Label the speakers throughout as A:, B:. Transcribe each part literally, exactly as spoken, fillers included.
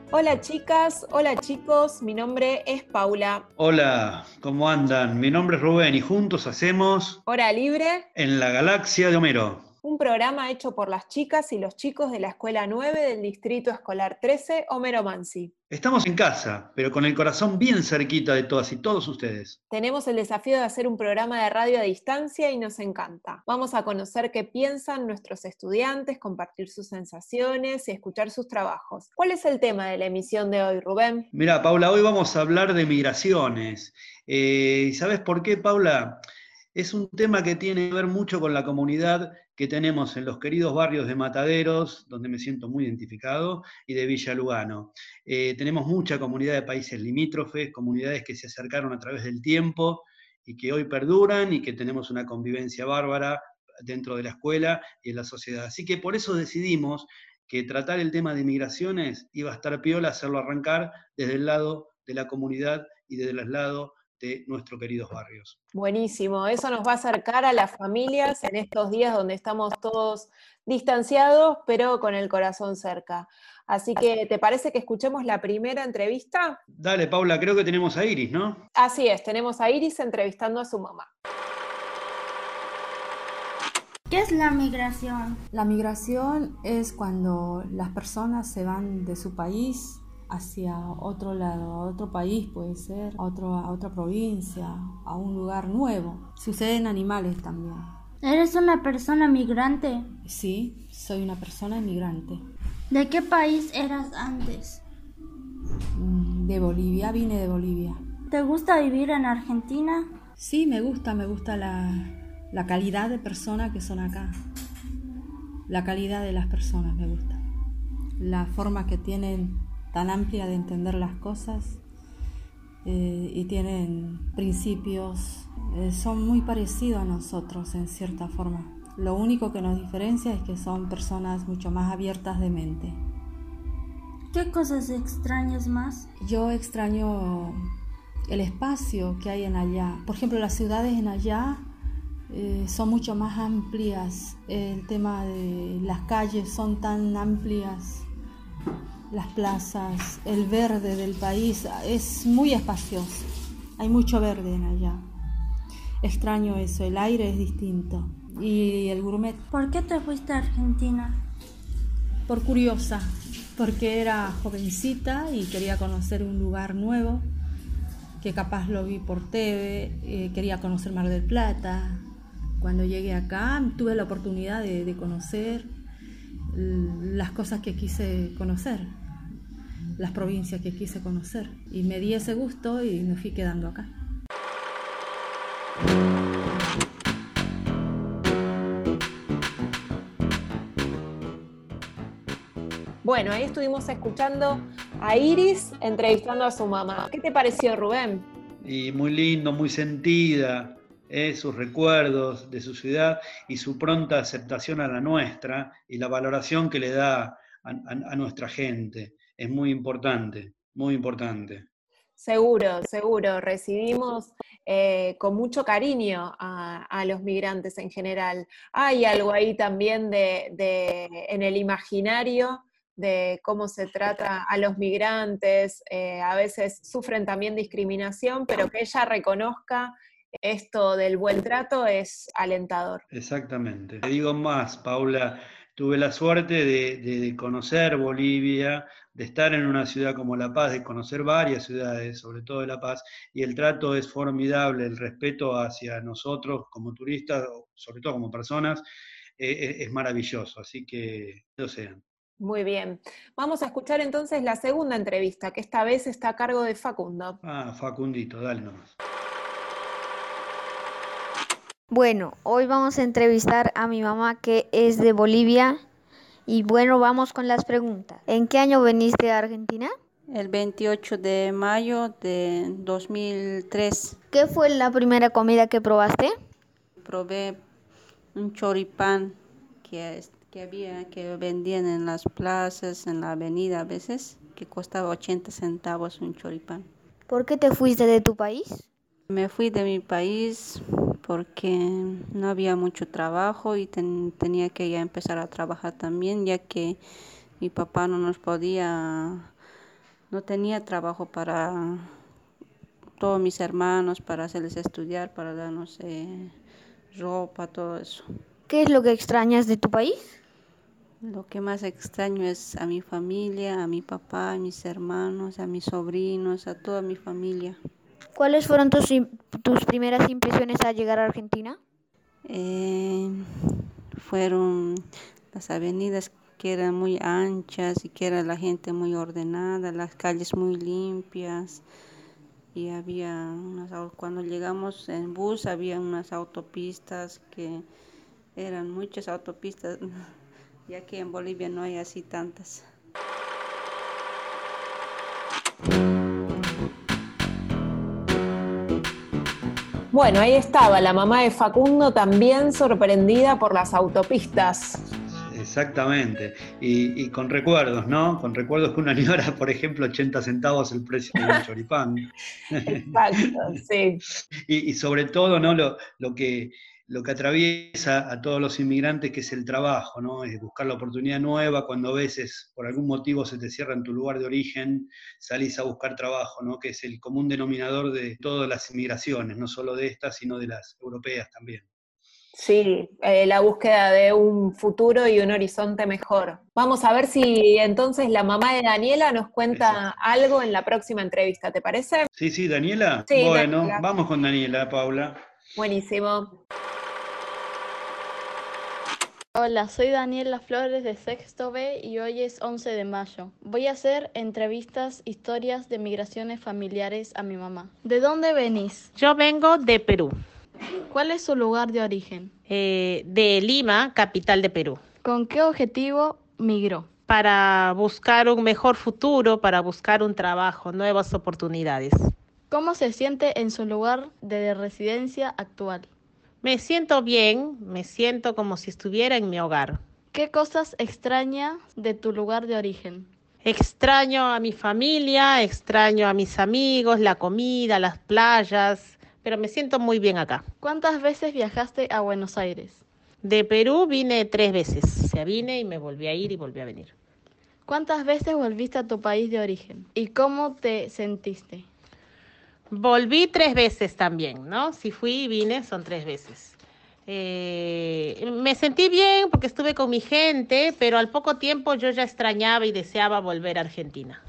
A: Hola chicas, hola chicos, mi nombre es Paula.
B: Hola, ¿cómo andan? Mi nombre es Rubén y juntos hacemos
A: Hora Libre,
B: En la Galaxia de Homero.
A: un programa hecho por las chicas y los chicos de la Escuela nueve del Distrito Escolar trece, Homero Mansi.
B: Estamos en casa, pero con el corazón bien cerquita de todas y todos ustedes.
A: Tenemos el desafío de hacer un programa de radio a distancia y nos encanta. Vamos a conocer qué piensan nuestros estudiantes, compartir sus sensaciones y escuchar sus trabajos. ¿Cuál es el tema de la emisión de hoy, Rubén?
B: Mira, Paula, hoy vamos a hablar de migraciones. Eh, ¿y sabes por qué, Paula? Es un tema que tiene que ver mucho con la comunidad que tenemos en los queridos barrios de Mataderos, donde me siento muy identificado, y de Villa Lugano. Eh, tenemos mucha comunidad de países limítrofes, comunidades que se acercaron a través del tiempo y que hoy perduran y que tenemos una convivencia bárbara dentro de la escuela y en la sociedad. Así que por eso decidimos que tratar el tema de migraciones iba a estar piola hacerlo arrancar desde el lado de la comunidad y desde el lado de nuestros queridos barrios.
A: Buenísimo, eso nos va a acercar a las familias en estos días donde estamos todos distanciados, pero con el corazón cerca. Así que, ¿te parece que escuchemos la primera entrevista?
B: Dale, Paula, creo que tenemos a Iris, ¿no?
A: Así es, tenemos a Iris entrevistando a su mamá.
C: ¿Qué es la migración?
D: La migración es cuando las personas se van de su país hacia otro lado, a otro país puede ser, a, otro, a otra provincia, a un lugar nuevo. Sucede en animales también.
C: ¿Eres una persona migrante?
D: Sí, soy una persona inmigrante.
C: ¿De qué país eras antes?
D: De Bolivia, vine de Bolivia.
C: ¿Te gusta vivir en Argentina?
D: Sí, me gusta, me gusta la, la calidad de personas que son acá. La calidad de las personas me gusta. La forma que tienen tan amplia de entender las cosas eh, y tienen principios, eh, son muy parecidos a nosotros en cierta forma. Lo único que nos diferencia es que son personas mucho más abiertas de mente.
C: ¿Qué cosas extrañas más?
D: Yo extraño el espacio que hay en allá. Por ejemplo, las ciudades en allá eh, son mucho más amplias. El tema de las calles son tan amplias. Las plazas, el verde del país es muy espacioso. Hay mucho verde en allá. Extraño eso, el aire es distinto. Y el gourmet.
C: ¿Por qué te fuiste a Argentina?
D: Por curiosa, porque era jovencita y quería conocer un lugar nuevo, que capaz lo vi por T V, eh, quería conocer Mar del Plata. Cuando llegué acá tuve la oportunidad de, de conocer las cosas que quise conocer, las provincias que quise conocer, y me di ese gusto y me fui quedando acá.
A: Bueno, ahí estuvimos escuchando a Iris entrevistando a su mamá. ¿Qué te pareció, Rubén?
B: Y muy lindo, muy sentida, eh, sus recuerdos de su ciudad y su pronta aceptación a la nuestra y la valoración que le da a, a, a nuestra gente. Es muy importante, muy importante.
A: Seguro, seguro. Recibimos eh, con mucho cariño a, a los migrantes en general. Hay algo ahí también de, de, en el imaginario de cómo se trata a los migrantes. Eh, a veces sufren también discriminación, pero que ella reconozca esto del buen trato es alentador.
B: Exactamente. Te digo más, Paula, tuve la suerte de, de, de conocer Bolivia, de estar en una ciudad como La Paz, de conocer varias ciudades, sobre todo de La Paz, y el trato es formidable, el respeto hacia nosotros como turistas, sobre todo como personas, eh, es maravilloso, así que no sean.
A: Muy bien. Vamos a escuchar entonces la segunda entrevista, que esta vez está a cargo de Facundo.
B: Ah, Facundito, dale nomás.
E: Bueno, hoy vamos a entrevistar a mi mamá que es de Bolivia y bueno, vamos con las preguntas. ¿En qué año viniste a Argentina?
F: El veintiocho de mayo de dos mil tres.
E: ¿Qué fue la primera comida que probaste?
F: Probé un choripán que, que había, que vendían en las plazas, en la avenida a veces, que costaba ochenta centavos un choripán.
E: ¿Por qué te fuiste de tu país?
F: Me fui de mi país porque no había mucho trabajo y ten, tenía que ya empezar a trabajar también, ya que mi papá no nos podía no tenía trabajo para todos mis hermanos, para hacerles estudiar, para darnos eh, ropa, todo eso.
E: ¿Qué es lo que extrañas de tu país?
F: Lo que más extraño es a mi familia, a mi papá, a mis hermanos, a mis sobrinos, a toda mi familia.
E: ¿Cuáles fueron tus, tus primeras impresiones al llegar a Argentina?
F: Eh, fueron las avenidas que eran muy anchas y que era la gente muy ordenada, las calles muy limpias. Y había unas, cuando llegamos en bus había unas autopistas que eran muchas autopistas, ya que en Bolivia no hay así tantas.
A: Bueno, ahí estaba la mamá de Facundo también sorprendida por las autopistas.
B: Exactamente, y, y con recuerdos, ¿no? Con recuerdos que una añora, por ejemplo, ochenta centavos el precio de un choripán.
A: Exacto, sí.
B: Y, y sobre todo, ¿no? Lo, lo, que, lo que atraviesa a todos los inmigrantes, que es el trabajo, ¿no? Es buscar la oportunidad nueva, cuando a veces por algún motivo se te cierra en tu lugar de origen, salís a buscar trabajo, ¿no? Que es el común denominador de todas las inmigraciones, no solo de estas, sino de las europeas también.
A: Sí, eh, la búsqueda de un futuro y un horizonte mejor. Vamos a ver si entonces la mamá de Daniela nos cuenta Exacto. algo en la próxima entrevista, ¿te parece?
B: Sí, sí, Daniela.
A: Sí,
B: bueno,
A: Daniela.
B: Vamos con Daniela, Paula.
A: Buenísimo.
G: Hola, soy Daniela Flores de Sexto B y hoy es once de mayo. Voy a hacer entrevistas, historias de migraciones familiares a mi mamá. ¿De dónde venís?
H: Yo vengo de Perú.
G: ¿Cuál es su lugar de origen?
H: Eh, de Lima, capital de Perú.
G: ¿Con qué objetivo migró?
H: Para buscar un mejor futuro, para buscar un trabajo, nuevas oportunidades.
G: ¿Cómo se siente en su lugar de residencia actual?
H: Me siento bien, me siento como si estuviera en mi hogar.
G: ¿Qué cosas extrañas de tu lugar de origen?
H: Extraño a mi familia, extraño a mis amigos, la comida, las playas, pero me siento muy bien acá.
G: ¿Cuántas veces viajaste a Buenos Aires?
H: De Perú vine tres veces. O sea, vine y me volví a ir y volví a venir.
G: ¿Cuántas veces volviste a tu país de origen? ¿Y cómo te sentiste?
H: Volví tres veces también, ¿no? Si fui y vine, son tres veces. Eh, me sentí bien porque estuve con mi gente, pero al poco tiempo yo ya extrañaba y deseaba volver a Argentina.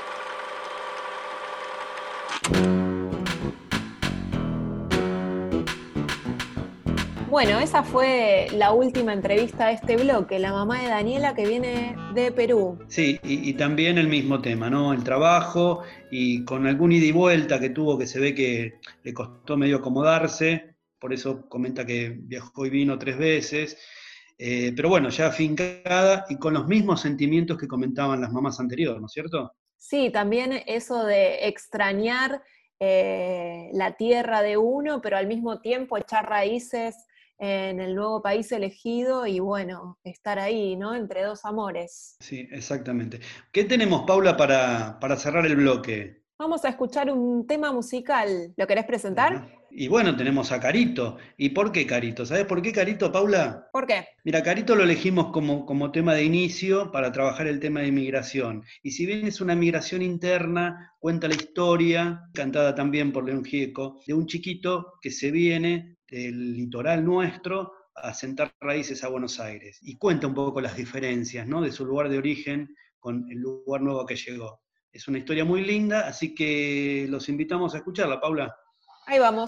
A: Bueno, esa fue la última entrevista de este bloque, la mamá de Daniela que viene de Perú.
B: Sí, y, y también el mismo tema, ¿no? El trabajo y con algún ida y vuelta que tuvo, que se ve que le costó medio acomodarse, por eso comenta que viajó y vino tres veces, eh, pero bueno, ya afincada y con los mismos sentimientos que comentaban las mamás anteriores, ¿no es cierto?
A: Sí, también eso de extrañar eh, la tierra de uno, pero al mismo tiempo echar raíces en el nuevo país elegido y bueno, estar ahí, ¿no? Entre dos amores.
B: Sí, exactamente. ¿Qué tenemos, Paula, para, para cerrar el bloque?
A: Vamos a escuchar un tema musical. ¿Lo querés presentar?
B: Ajá. Y bueno, tenemos a Carito. ¿Y por qué Carito? ¿Sabés por qué Carito, Paula?
A: ¿Por qué?
B: Mira, Carito lo elegimos como, como tema de inicio para trabajar el tema de inmigración. Y si bien es una migración interna, cuenta la historia, cantada también por León Gieco, de un chiquito que se viene del litoral nuestro a sentar raíces a Buenos Aires. Y cuenta un poco las diferencias, ¿no? De su lugar de origen con el lugar nuevo que llegó. Es una historia muy linda, así que los invitamos a escucharla, Paula.
A: Ahí vamos.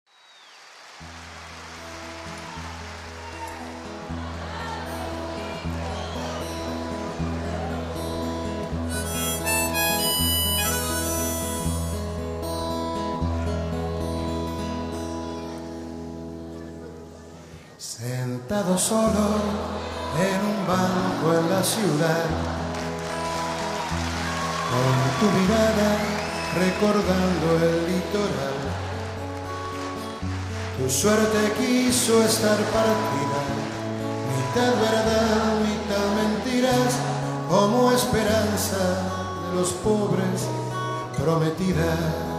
I: Sentado solo en un banco en la ciudad, con tu mirada recordando el litoral. Tu suerte quiso estar partida, mitad verdad, mitad mentiras, como esperanza de los pobres prometida.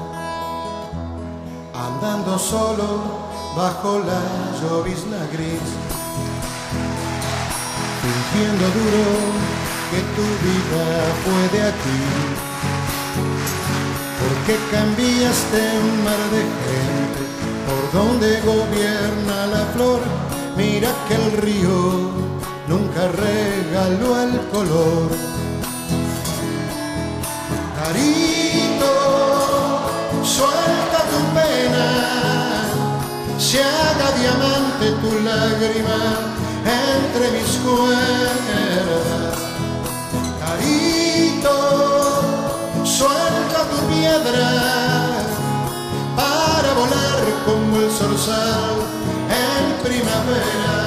I: Andando solo bajo la llovizna gris, fingiendo duro que tu vida fue de aquí. que cambiaste un mar de gente por donde gobierna la flor. Mira que el río nunca regaló el color. Carito, suelta tu pena, se haga diamante tu lágrima entre mis cuerdas. Carito, suelta tu piedra para volar como el zorzal en primavera.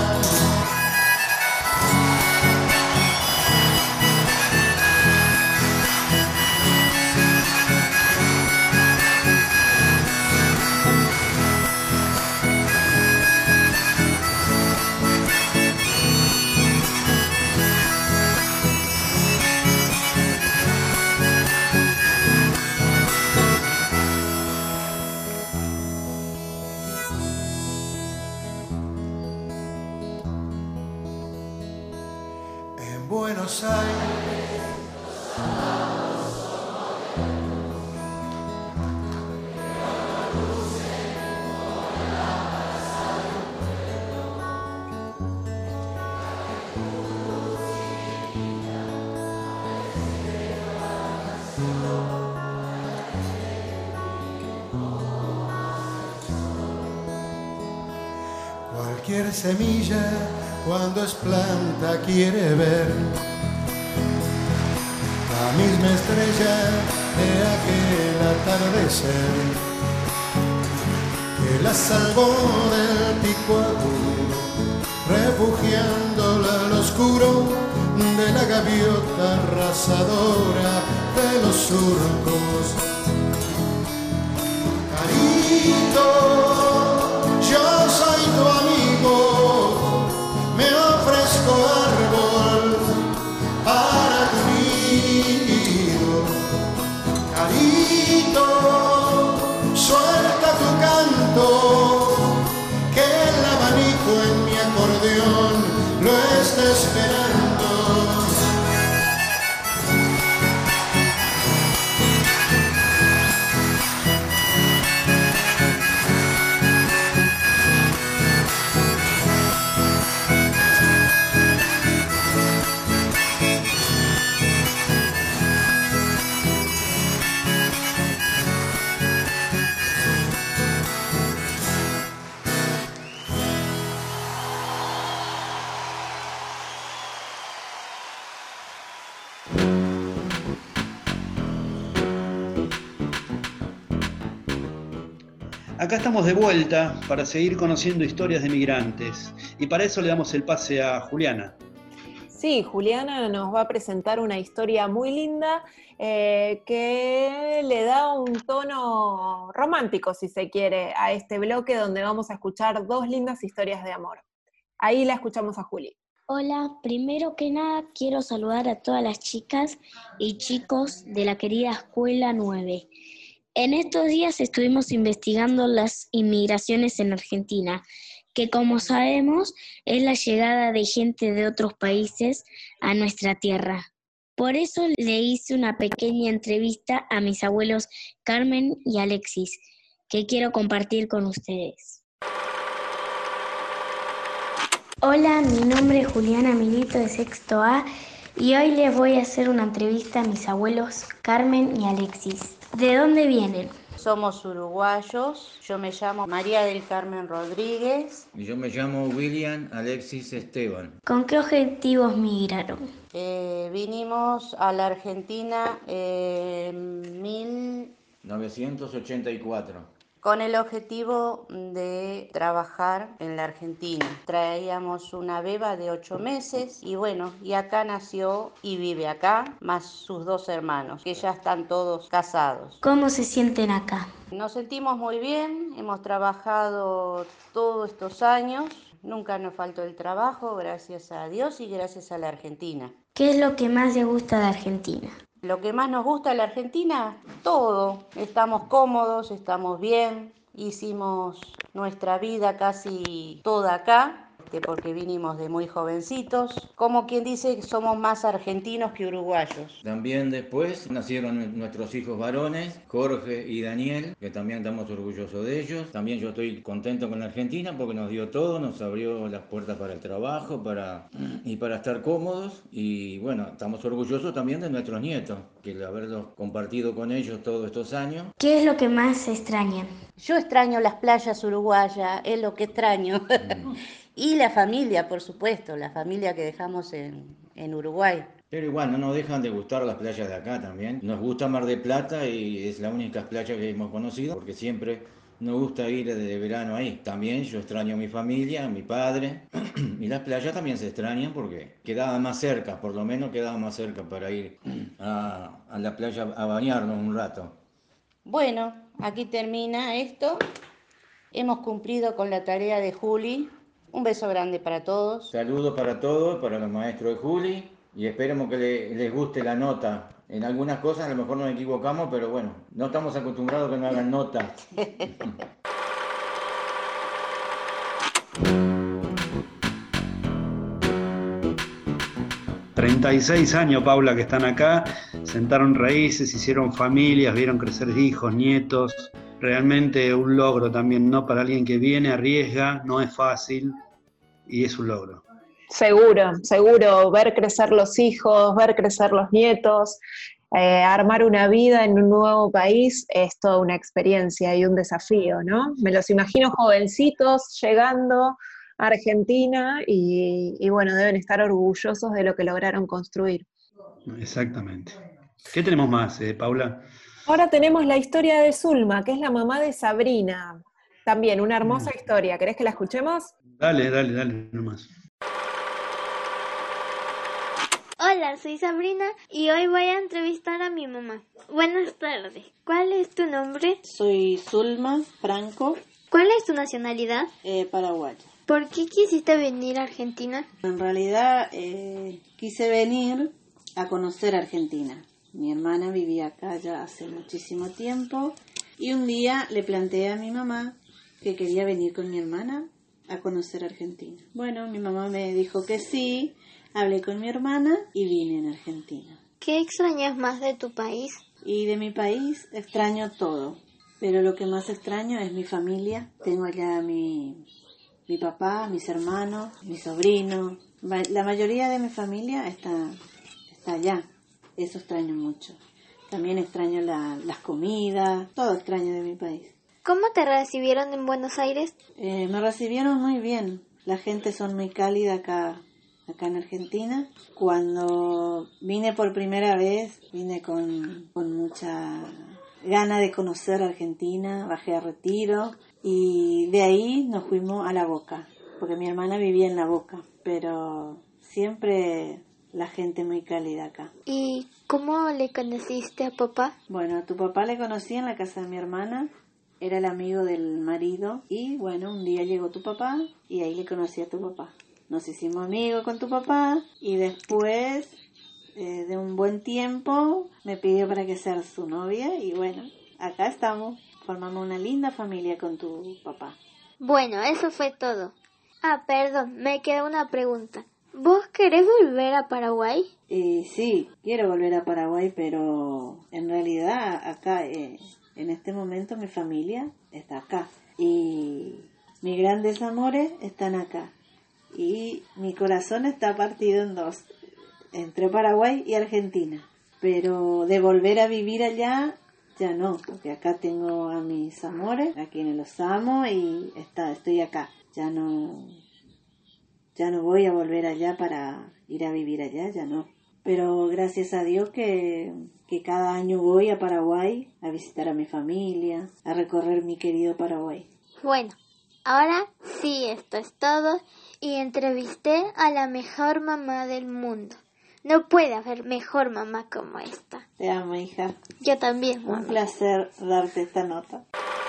I: Buenos Aires, cualquier semilla cuando es planta quiere ver la misma estrella de aquel atardecer que la salvó del pico agudo, refugiándola al oscuro de la gaviota arrasadora de los surcos. Carito, yo soy tu amigo, me ofrezco árbol para tu nido. Carito, suelta tu canto, que el abanico en mi acordeón lo está esperando.
B: Acá estamos de vuelta para seguir conociendo historias de migrantes y para eso le damos el pase a Juliana.
A: Sí, Juliana nos va a presentar una historia muy linda eh, que le da un tono romántico, si se quiere, a este bloque donde vamos a escuchar dos lindas historias de amor. Ahí la escuchamos a Juli.
J: Hola, primero que nada quiero saludar a todas las chicas y chicos de la querida Escuela nueve. En estos días estuvimos investigando las inmigraciones en Argentina, que como sabemos es la llegada de gente de otros países a nuestra tierra. Por eso le hice una pequeña entrevista a mis abuelos Carmen y Alexis, que quiero compartir con ustedes. Hola, mi nombre es Juliana Milito de Sexto A y hoy les voy a hacer una entrevista a mis abuelos Carmen y Alexis. ¿De dónde vienen?
K: Somos uruguayos, yo me llamo María del Carmen Rodríguez.
L: Y yo me llamo William Alexis Esteban.
J: ¿Con qué objetivos migraron?
K: Eh, vinimos a la Argentina en mil
L: novecientos ochenta y cuatro.
K: Con el objetivo de trabajar en la Argentina. Traíamos una beba de ocho meses y bueno, y acá nació y vive acá, más sus dos hermanos, que ya están todos casados.
J: ¿Cómo se sienten acá?
K: Nos sentimos muy bien, hemos trabajado todos estos años, nunca nos faltó el trabajo, gracias a Dios y gracias a la Argentina.
J: ¿Qué es lo que más les gusta de Argentina?
K: Lo que más nos gusta de la Argentina, todo. Estamos cómodos, estamos bien, hicimos nuestra vida casi toda acá porque vinimos de muy jovencitos. Como quien dice que somos más argentinos que uruguayos.
L: También después nacieron nuestros hijos varones, Jorge y Daniel, que también estamos orgullosos de ellos. También yo estoy contento con la Argentina porque nos dio todo, nos abrió las puertas para el trabajo para, y para estar cómodos. Y bueno, estamos orgullosos también de nuestros nietos, que el haberlos compartido con ellos todos estos años.
J: ¿Qué es lo que más extrañan?
K: Yo extraño las playas uruguayas, es lo que extraño. Mm. Y la familia, por supuesto, la familia que dejamos en, en Uruguay.
L: Pero igual, no nos dejan de gustar las playas de acá también. Nos gusta Mar del Plata y es la única playa que hemos conocido, porque siempre nos gusta ir de verano ahí. También yo extraño a mi familia, a mi padre, y las playas también se extrañan porque quedaban más cerca, por lo menos quedaban más cerca para ir a, a la playa a bañarnos un rato.
K: Bueno, aquí termina esto. Hemos cumplido con la tarea de Juli. Un beso grande para todos.
L: Saludos para todos, para los maestros de Juli, y esperemos que le, les guste la nota. En algunas cosas a lo mejor nos equivocamos, pero bueno, no estamos acostumbrados a que nos hagan nota.
B: treinta y seis años, Paula, que están acá, sentaron raíces, hicieron familias, vieron crecer hijos, nietos. Realmente un logro también, ¿no? Para alguien que viene, arriesga, no es fácil y es un logro.
A: Seguro, seguro, ver crecer los hijos, ver crecer los nietos, eh, armar una vida en un nuevo país es toda una experiencia y un desafío, ¿no? Me los imagino jovencitos llegando a Argentina y, y bueno, deben estar orgullosos de lo que lograron construir.
B: Exactamente. ¿Qué tenemos más, eh, Paula?
A: Ahora tenemos la historia de Zulma, que es la mamá de Sabrina. También una hermosa historia. ¿Querés que la escuchemos?
B: Dale, dale, dale, nomás.
C: Hola, soy Sabrina y hoy voy a entrevistar a mi mamá. Buenas tardes. ¿Cuál es tu nombre?
M: Soy Zulma Franco.
C: ¿Cuál es tu nacionalidad?
M: Eh, paraguaya.
C: ¿Por qué quisiste venir a Argentina?
M: En realidad eh, quise venir a conocer Argentina. Mi hermana vivía acá ya hace muchísimo tiempo y un día le planteé a mi mamá que quería venir con mi hermana a conocer Argentina. Bueno, mi mamá me dijo que sí, hablé con mi hermana y vine en Argentina.
C: ¿Qué extrañas más de tu país?
M: Y de mi país extraño todo, pero lo que más extraño es mi familia. Tengo allá a mi, mi papá, mis hermanos, mi sobrino. La mayoría de mi familia está, está allá. Eso extraño mucho. También extraño la, las comidas, todo extraño de mi país.
C: ¿Cómo te recibieron en Buenos Aires?
M: Eh, me recibieron muy bien. La gente son muy cálida acá, acá en Argentina. Cuando vine por primera vez, vine con, con mucha gana de conocer Argentina. Bajé a Retiro y de ahí nos fuimos a La Boca, porque mi hermana vivía en La Boca, pero siempre la gente muy cálida acá.
C: ¿Y cómo le conociste a papá?
M: Bueno, a tu papá le conocí en la casa de mi hermana, era el amigo del marido, y bueno, un día llegó tu papá y ahí le conocí a tu papá. Nos hicimos amigos con tu papá y después eh, de un buen tiempo me pidió para que sea su novia y bueno, acá estamos, formamos una linda familia con tu papá.
C: Bueno, eso fue todo. Ah, perdón, me queda una pregunta. ¿Vos querés volver a Paraguay?
M: Eh, sí, quiero volver a Paraguay, pero en realidad acá, eh, en este momento mi familia está acá y mis grandes amores están acá y mi corazón está partido en dos, entre Paraguay y Argentina, pero de volver a vivir allá ya no, porque acá tengo a mis amores, a quienes los amo y está, estoy acá, ya no... Ya no voy a volver allá para ir a vivir allá, ya no. Pero gracias a Dios que, que cada año voy a Paraguay a visitar a mi familia, a recorrer mi querido Paraguay.
C: Bueno, ahora sí, esto es todo. Y entrevisté a la mejor mamá del mundo. No puede haber mejor mamá como esta.
M: Te amo, hija.
C: Yo también, mamá.
M: Un placer darte esta nota.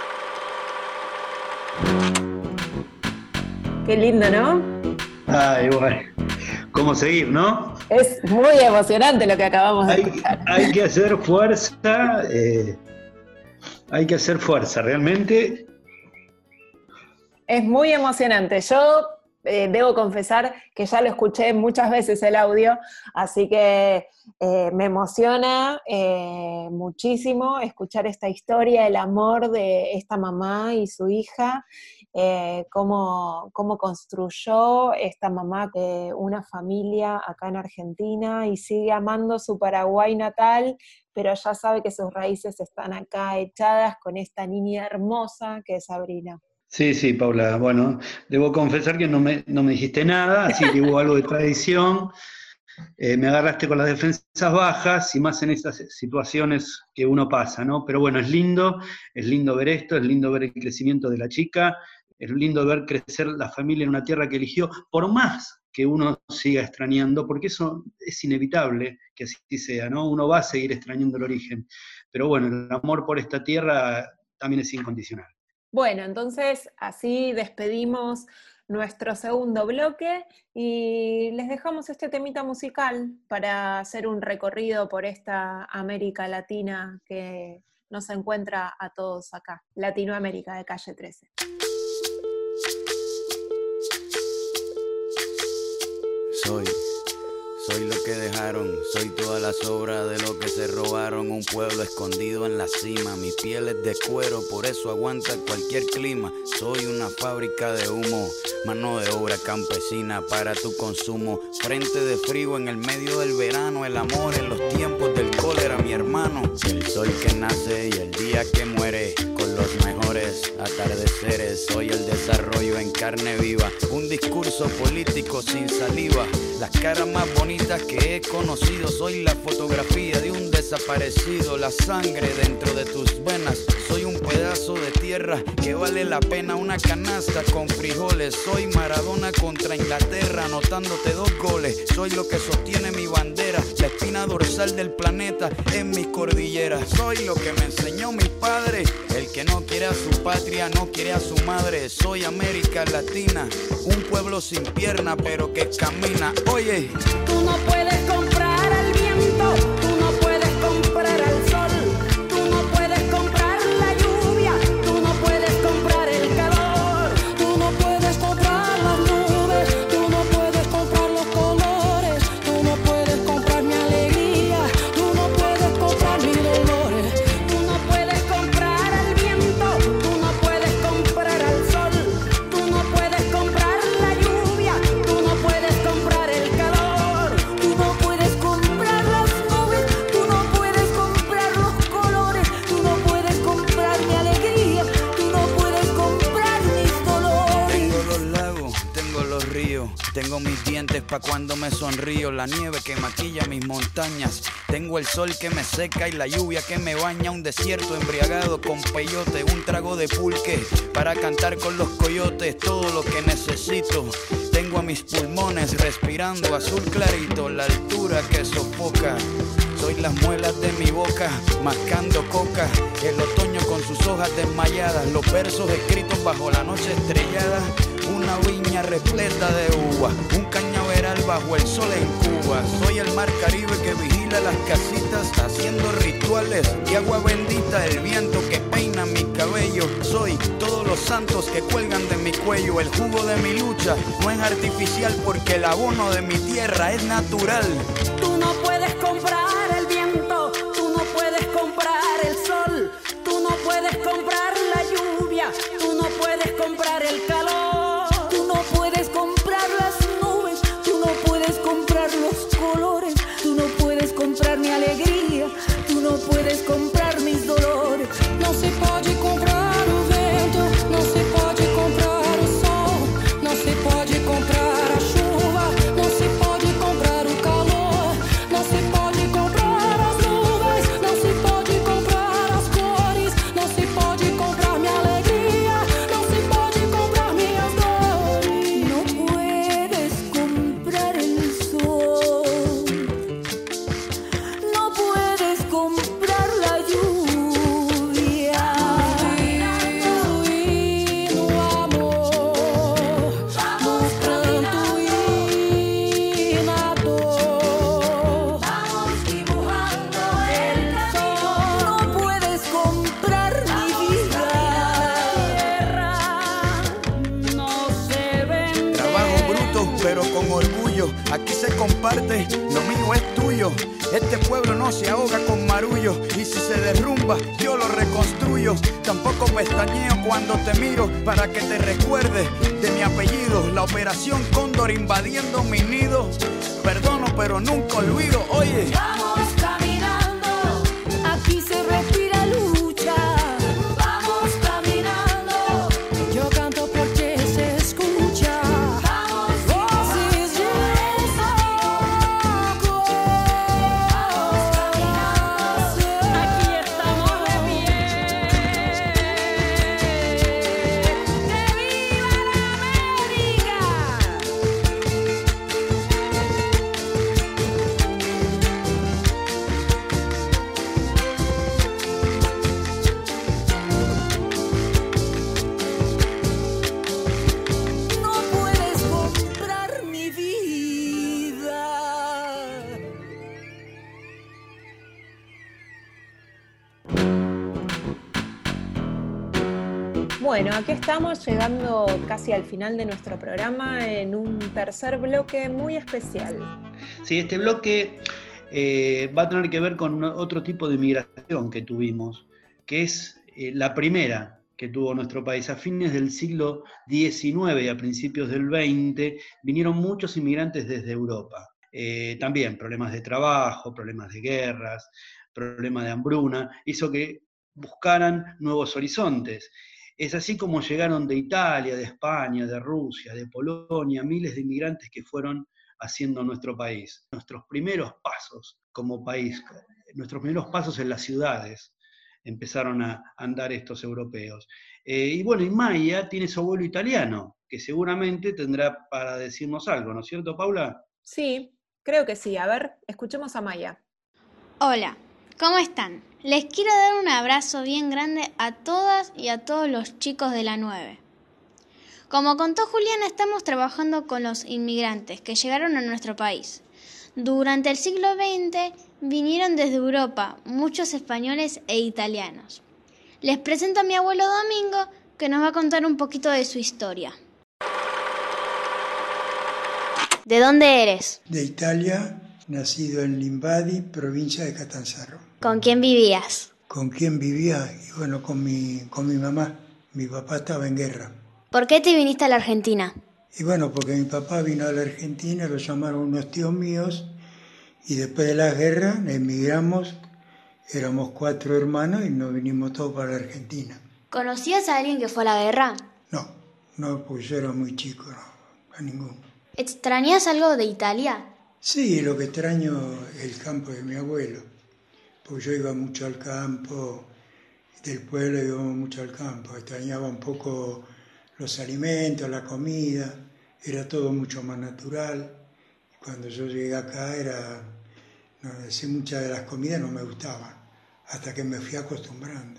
A: Qué lindo, ¿no?
B: Ay, bueno, ¿cómo seguir, no?
A: Es muy emocionante lo que acabamos de
B: hay,
A: escuchar.
B: Hay que hacer fuerza, eh, hay que hacer fuerza, realmente.
A: Es muy emocionante. Yo eh, debo confesar que ya lo escuché muchas veces el audio, así que eh, me emociona eh, muchísimo escuchar esta historia, el amor de esta mamá y su hija, eh, cómo, cómo construyó esta mamá eh, una familia acá en Argentina y sigue amando su Paraguay natal, pero ya sabe que sus raíces están acá echadas con esta niña hermosa que es Sabrina.
B: Sí, sí, Paula, bueno, debo confesar que no me, no me dijiste nada, así que hubo algo de tradición, eh, me agarraste con las defensas bajas y más en esas situaciones que uno pasa, ¿no? Pero bueno, es lindo, es lindo ver esto, es lindo ver el crecimiento de la chica, es lindo ver crecer la familia en una tierra que eligió, por más que uno siga extrañando, porque eso es inevitable que así sea, ¿no? Uno va a seguir extrañando el origen, pero bueno, el amor por esta tierra también es incondicional.
A: Bueno, entonces así despedimos nuestro segundo bloque y les dejamos este temita musical para hacer un recorrido por esta América Latina que nos encuentra a todos acá, Latinoamérica de Calle trece.
N: Soy, soy lo que dejaron, soy toda la sobra de lo que se robaron. Un pueblo escondido en la cima, mi piel es de cuero, por eso aguanta cualquier clima. Soy una fábrica de humo, mano de obra campesina para tu consumo. Frente de frío en el medio del verano, el amor en los tiempos del cólera, mi hermano. El sol que nace y el día que muere, con los mejores atardeceres. Soy el desarrollo en carne viva, un discurso político sin saliva. Las caras más bonitas que he conocido, soy la fotografía de un desaparecido. La sangre dentro de tus venas, soy un pedazo de tierra que vale la pena una canasta con frijoles. Soy Maradona contra Inglaterra, anotándote dos goles. Soy lo que sostiene mi bandera, la espina dorsal del planeta en mis cordilleras. Soy lo que me enseñó mi padre, el que no quiere a su patria, no quiere a su madre. Soy América Latina, un pueblo sin pierna pero que camina. Oye,
O: tú no puedes comprar al viento, tú no puedes comprar al sol, tú no puedes comprar la lluvia, tú no puedes comprar el calor, tú no puedes comprar las nubes, tú no puedes comprar los colores, tú no puedes comprar mi alegría, tú no puedes comprar mis dolores, tú no puedes comprar al viento, tú no puedes comprar al sol, tú no puedes comprar la lluvia, tú no puedes comprar el calor, tú no puedes comprar las nubes, tú no puedes comprar los colores, tú no puedes comprar mi alegría, tú no puedes comprar mis dolores.
N: tengo los lagos, tengo los ríos, tengo mis dientes pa' cuando me sonrío, la nieve que maquilla mis montañas, tengo el sol que me seca y la lluvia que me baña, un desierto embriagado con peyote, un trago de pulque para cantar con los coyotes, todo lo que necesito. Tengo a mis pulmones respirando azul clarito, la altura que sofoca. Soy las muelas de mi boca, mascando coca, el otoño con sus hojas desmayadas, los versos escritos bajo la noche estrellada, una viña repleta de uvas, un cañaveral bajo el sol en Cuba. Soy el mar Caribe que vigila las casitas, haciendo rituales de agua bendita, el viento que peina mi cabello. Soy todos los santos que cuelgan de mi cuello, el jugo de mi lucha no es artificial porque el abono de mi tierra es natural.
O: Tú no puedes comprar el viento, tú no puedes comprar el sol, tú no puedes comprar la lluvia, tú no puedes comprar el calor, tú no puedes comprar las nubes, tú no puedes comprar los colores, tú no puedes comprar mi alegría, tú no puedes comprar mis dolores. Não se pode comprar o vento, não se pode comprar o sol, não se pode comprar a chuva, não se pode comprar o calor, não se pode comprar as nuvens, não se pode comprar as cores, não se pode comprar minha alegria, não se pode comprar
N: orgullo. Aquí se comparte, lo mío es tuyo. Este pueblo no se ahoga con marullo, y si se derrumba yo lo reconstruyo. Tampoco pestañeo cuando te miro para que te recuerdes de mi apellido. La operación Cóndor invadiendo mi nido. Perdono pero nunca olvido, oye.
O: Vamos caminando, aquí se respira lucha. Vamos caminando, yo canto porque se escucha. Vamos, voces de socorro. Vamos caminando, aquí estamos de pie. ¡Que viva la América! No puedes comprar mi vida.
A: Bueno, aquí estamos llegando casi al final de nuestro programa en un tercer bloque muy especial.
B: Sí, este bloque eh, va a tener que ver con otro tipo de migración que tuvimos, que es eh, la primera que tuvo nuestro país. A fines del siglo diecinueve y a principios del veinte vinieron muchos inmigrantes desde Europa. Eh, también problemas de trabajo, problemas de guerras, problemas de hambruna, hizo que buscaran nuevos horizontes. Es así como llegaron de Italia, de España, de Rusia, de Polonia, miles de inmigrantes que fueron haciendo nuestro país. Nuestros primeros pasos como país, nuestros primeros pasos en las ciudades, empezaron a andar estos europeos. Eh, y bueno, y Maya tiene su abuelo italiano, que seguramente tendrá para decirnos algo, ¿no es cierto, Paula?
A: Sí, creo que sí. A ver, escuchemos a Maya.
P: Hola, ¿cómo están? Les quiero dar un abrazo bien grande a todas y a todos los chicos de la nueve. Como contó Juliana, estamos trabajando con los inmigrantes que llegaron a nuestro país. Durante el siglo veinte vinieron desde Europa muchos españoles e italianos. Les presento a mi abuelo Domingo, que nos va a contar un poquito de su historia. ¿De dónde eres?
Q: De Italia, nacido en Limbadi, provincia de Catanzaro.
P: ¿Con quién vivías?
Q: ¿Con quién vivía? Y bueno, con mi, con mi mamá. Mi papá estaba en guerra.
P: ¿Por qué te viniste a la Argentina?
Q: Y bueno, porque mi papá vino a la Argentina, lo llamaron unos tíos míos, y después de la guerra emigramos, éramos cuatro hermanos y nos vinimos todos para la Argentina.
P: ¿Conocías a alguien que fue a la guerra?
Q: No, no, porque yo era muy chico, no, a ninguno.
P: ¿Extrañas algo de Italia?
Q: Sí, lo que extraño es el campo de mi abuelo, porque yo iba mucho al campo, del pueblo íbamos mucho al campo, extrañaba un poco los alimentos, la comida, era todo mucho más natural. Cuando yo llegué acá, era, no sé, muchas de las comidas no me gustaban, hasta que me fui acostumbrando.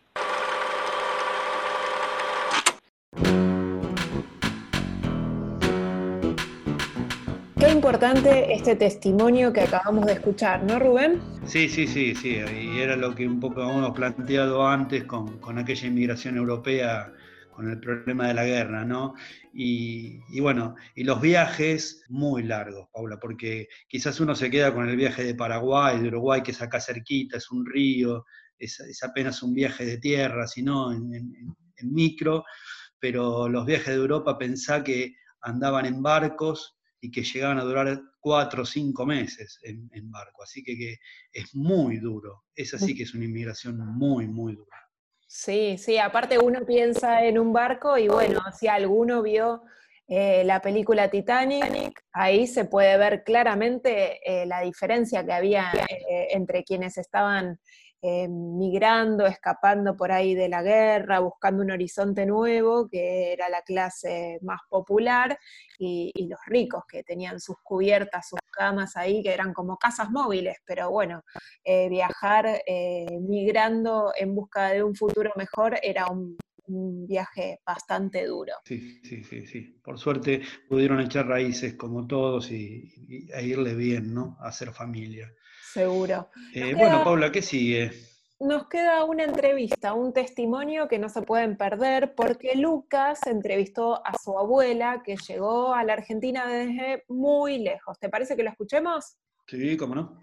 A: Qué importante este testimonio que acabamos de escuchar, ¿no, Rubén?
B: Sí, sí, sí, sí, y era lo que un poco hemos planteado antes con, con aquella inmigración europea, con el problema de la guerra, ¿no? Y, y bueno, y los viajes muy largos, Paula, porque quizás uno se queda con el viaje de Paraguay, de Uruguay, que es acá cerquita, es un río, es, es apenas un viaje de tierra, sino en, en, en micro, pero los viajes de Europa, pensá que andaban en barcos y que llegaban a durar cuatro o cinco meses en, en barco, así que, que es muy duro, es así que es una inmigración muy, muy dura.
A: Sí, sí, aparte uno piensa en un barco y bueno, si alguno vio eh, la película Titanic, ahí se puede ver claramente eh, la diferencia que había eh, entre quienes estaban eh, migrando, escapando por ahí de la guerra, buscando un horizonte nuevo, que era la clase más popular, y, y los ricos que tenían sus cubiertas, sus camas ahí, que eran como casas móviles, pero bueno, eh, viajar eh, migrando en busca de un futuro mejor era un, un viaje bastante duro.
B: Sí, sí, sí, sí. Por suerte pudieron echar raíces como todos y, y a irle bien, ¿no? A hacer familia.
A: Seguro.
B: Eh,
A: queda...
B: Bueno, Paula, ¿qué sigue?
A: nos queda una entrevista, un testimonio que no se pueden perder, porque Lucas entrevistó a su abuela que llegó a la Argentina desde muy lejos. ¿Te parece que lo escuchemos?
B: Sí, cómo no.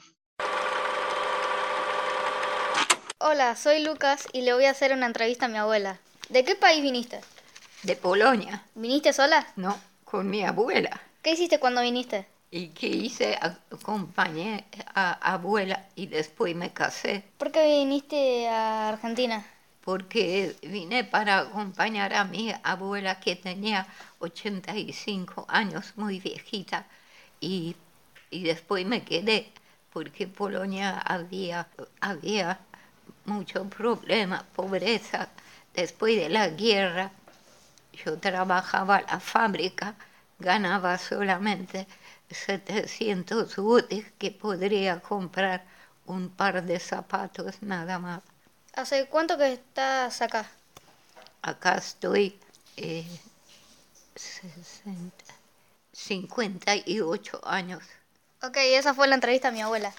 E: Hola, soy Lucas y le voy a hacer una entrevista a mi abuela. ¿De qué país viniste?
R: De Polonia.
E: ¿Viniste sola?
R: No, con mi abuela.
E: ¿Qué hiciste cuando viniste?
R: ¿Y qué hice? Acompañé a abuela y después me casé.
E: ¿Por qué viniste a Argentina?
R: Porque vine para acompañar a mi abuela que tenía ochenta y cinco años, muy viejita, y, y después me quedé porque en Polonia había, había mucho problema, pobreza. Después de la guerra yo trabajaba en la fábrica, ganaba solamente setecientos zlotys, que podría comprar un par de zapatos nada más.
E: ¿Hace cuánto que estás acá?
R: Acá estoy eh, sesenta, cincuenta y ocho años.
E: Ok, esa fue la entrevista a mi abuela.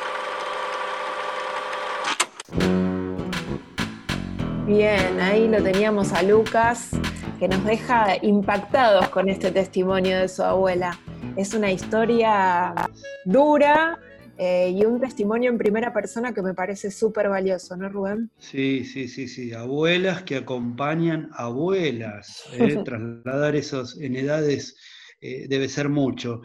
A: Bien, ahí lo teníamos a Lucas, que nos deja impactados con este testimonio de su abuela. Es una historia dura eh, y un testimonio en primera persona que me parece súper valioso, ¿no, Rubén?
B: Sí, sí, sí, sí. Abuelas que acompañan abuelas. ¿eh? Trasladar esos en edades eh, debe ser mucho.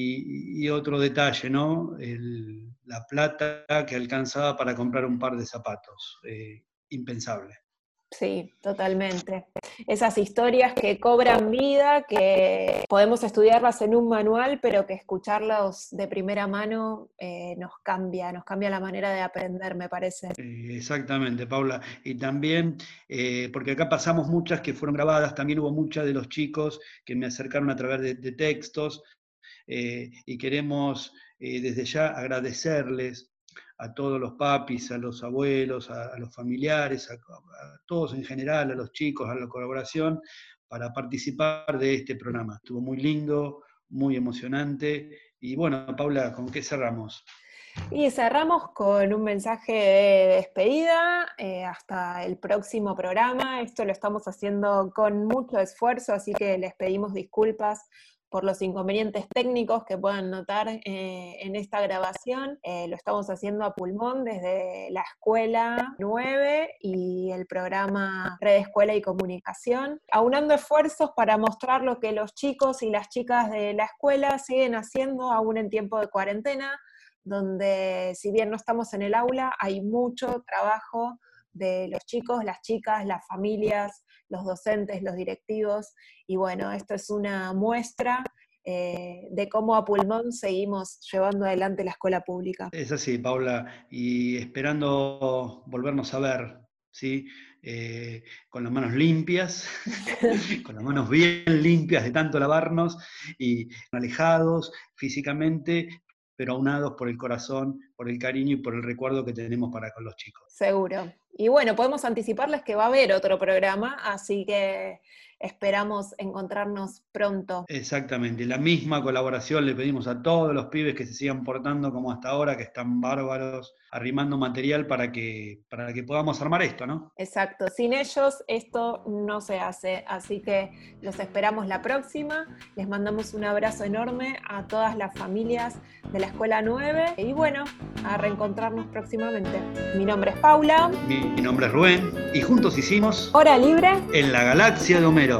B: Y, y otro detalle, ¿no? El, la plata que alcanzaba para comprar un par de zapatos. Eh, impensable.
A: Sí, totalmente. Esas historias que cobran vida, que podemos estudiarlas en un manual, pero que escucharlas de primera mano eh, nos cambia, nos cambia la manera de aprender, me parece.
B: Eh, exactamente, Paula. Y también, eh, porque acá pasamos muchas que fueron grabadas, también hubo muchas de los chicos que me acercaron a través de, de textos, eh, y queremos eh, desde ya agradecerles a todos los papis, a los abuelos, a, a los familiares, a, a todos en general, a los chicos, a la colaboración, para participar de este programa. Estuvo muy lindo, muy emocionante. Y bueno, Paula, ¿con qué cerramos?
A: Y cerramos con un mensaje de despedida, eh, hasta el próximo programa. Esto lo estamos haciendo con mucho esfuerzo, así que les pedimos disculpas por los inconvenientes técnicos que puedan notar eh, en esta grabación. Eh, lo estamos haciendo a pulmón desde la Escuela nueve y el programa Red Escuela y Comunicación, aunando esfuerzos para mostrar lo que los chicos y las chicas de la escuela siguen haciendo aún en tiempo de cuarentena, donde si bien no estamos en el aula, hay mucho trabajo de los chicos, las chicas, las familias, los docentes, los directivos, y bueno, esto es una muestra eh, de cómo a pulmón seguimos llevando adelante la escuela pública.
B: Es así, Paula, y esperando volvernos a ver, ¿sí? Eh, con las manos limpias, con las manos bien limpias de tanto lavarnos, y alejados físicamente, pero aunados por el corazón, por el cariño y por el recuerdo que tenemos para con los chicos.
A: Seguro. Y bueno, podemos anticiparles que va a haber otro programa, así que esperamos encontrarnos pronto.
B: Exactamente, la misma colaboración le pedimos a todos los pibes que se sigan portando como hasta ahora, que están bárbaros, arrimando material para que, para que podamos armar esto, ¿no?
A: Exacto, sin ellos esto no se hace, así que los esperamos la próxima. Les mandamos un abrazo enorme a todas las familias de la Escuela nueve y bueno, a reencontrarnos próximamente. Mi nombre es Paula.
B: Mi Mi nombre es Rubén y juntos hicimos
A: Hora Libre
B: en la Galaxia de Homero.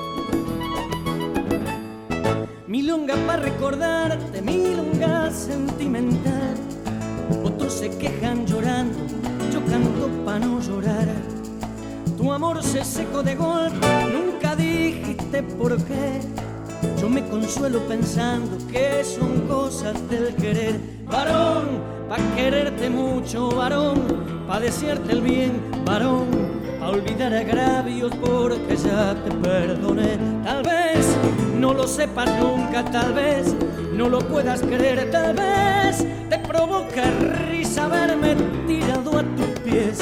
O: Milonga para recordarte, milonga sentimental. Otros se quejan llorando, yo canto pa' no llorar. Tu amor se secó de golpe, nunca dijiste por qué. Yo me consuelo pensando que son cosas del querer. Varón, pa' quererte mucho, varón, pa' desearte el bien, varón, pa' olvidar agravios porque ya te perdoné. Tal vez no lo sepas nunca, tal vez no lo puedas creer, tal vez te provoca risa verme tirado a tus pies.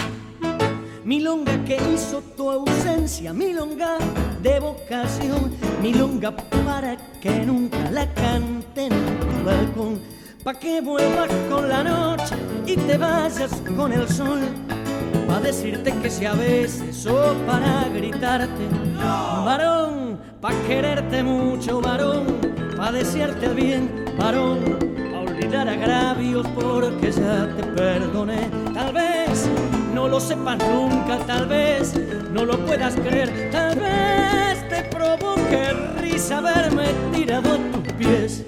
O: Milonga que hizo tu ausencia, milonga de vocación,
S: milonga para que nunca la canten en tu balcón, pa' que vuelvas con la noche y te vayas con el sol, pa' decirte que si a veces o para gritarte, varón, pa' quererte mucho, varón, pa' desearte el bien, varón, pa' olvidar agravios porque ya te perdoné. Tal vez no lo sepas nunca, tal vez no lo puedas creer, tal vez te provoque risa verme tirado a tus pies.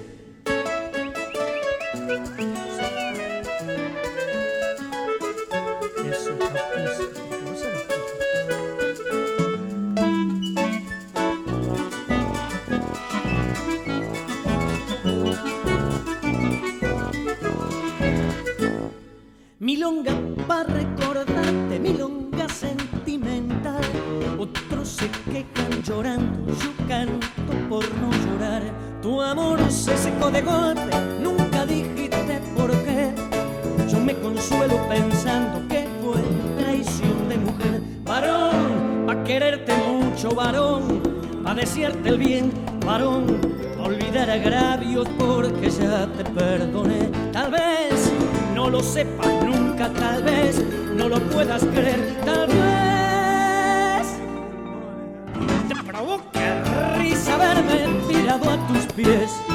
S: Milonga para recordarte, milonga sentimental. Otros se quejan llorando, yo canto por no llorar. Tu amor se secó de golpe, nunca dijiste por qué. Yo me consuelo pensando que fue traición de mujer. Varón, pa' quererte mucho, varón, pa' desearte el bien, varón, pa' olvidar agravios porque ya te perdoné. Tal vez no lo sepas nunca, tal vez no lo puedas creer, tal vez te provoque risa verme tirado a tus pies.